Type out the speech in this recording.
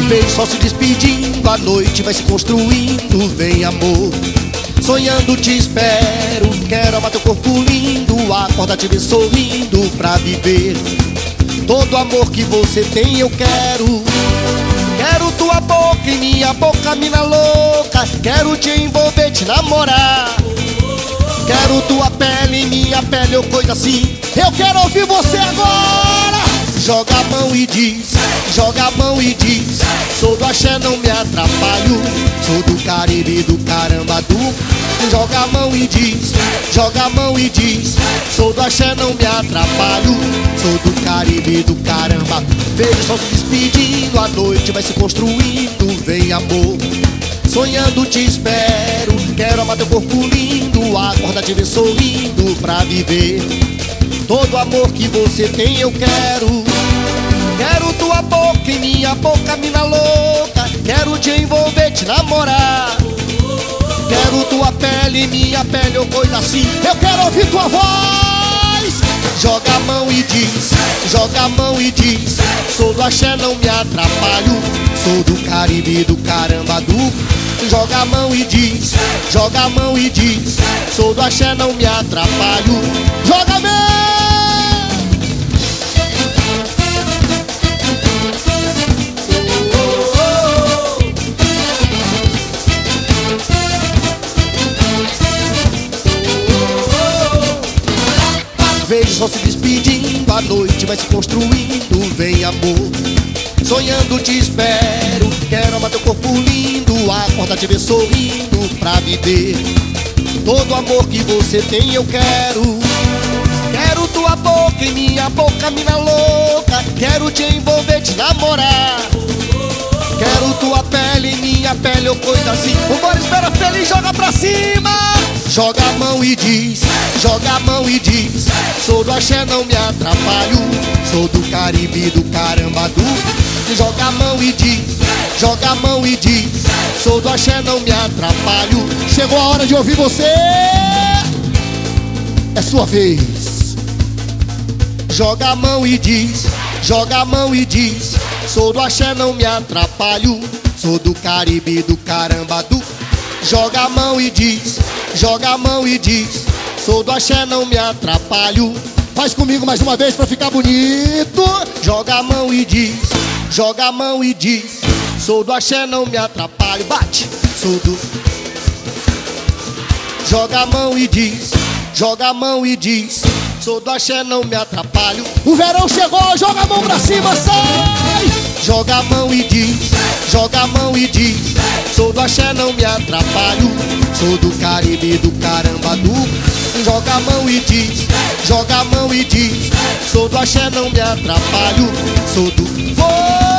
Vejo o sol se despedindo, a noite vai se construindo. Vem amor, sonhando te espero. Quero amar teu corpo lindo, acordar te ver sorrindo pra viver. Todo amor que você tem eu quero. Quero tua boca em minha boca, mina louca. Quero te envolver, te namorar. Quero tua pele em minha pele, ou coisa assim. Eu quero ouvir você agora. Joga a mão e diz, joga a mão e diz: sou do axé, não me atrapalho. Sou do Caribe, do caramba, do... Joga a mão e diz, joga a mão e diz: sou do axé, não me atrapalho. Sou do Caribe, do caramba. Vejo o sol se despedindo, a noite vai se construindo. Vem amor, sonhando te espero. Quero amar teu corpo lindo, acordar te ver sorrindo pra viver. Todo amor que você tem eu quero. Quero tua boca em minha boca, mina louca. Quero te envolver, te namorar. Quero tua pele em minha pele, ou coisa assim. Eu quero ouvir tua voz. Joga a mão e diz, joga a mão e diz: sou do axé, não me atrapalho. Sou do Caribe, do caramba, do... Joga a mão e diz, joga a mão e diz: sou do axé, não me atrapalho. Joga a mão! Vejo o sol se despedindo, a noite vai se construindo. Vem amor, sonhando te espero. Quero amar teu corpo lindo, acordar te ver sorrindo pra viver. Todo amor que você tem eu quero. Quero tua boca em minha boca, mina louca. Quero te envolver, te namorar. Quero tua pele em minha pele, ou coisa assim. O Bora espera feliz, joga pra cima. Joga a mão e diz, joga a mão e diz: sou do axé, não me atrapalho. Sou do Caribe, do caramba, do... Joga a mão e diz, joga a mão e diz: sou do axé, não me atrapalho. Chegou a hora de ouvir você. É sua vez. Joga a mão e diz, joga a mão e diz: sou do axé, não me atrapalho. Sou do Caribe, do caramba, do... Joga a mão e diz, joga a mão e diz: sou do axé, não me atrapalho. Faz comigo mais uma vez pra ficar bonito. Joga a mão e diz, joga a mão e diz: sou do axé, não me atrapalho. Bate, sou do... Joga a mão e diz, joga a mão e diz: sou do axé, não me atrapalho. O verão chegou, joga a mão pra cima, sai! Joga a mão e diz, joga a mão e diz: sou do axé, não me atrapalho. Sou do Caribe, do caramba, do... Joga a mão e diz, joga a mão e diz: sou do axé, não me atrapalho. Sou do...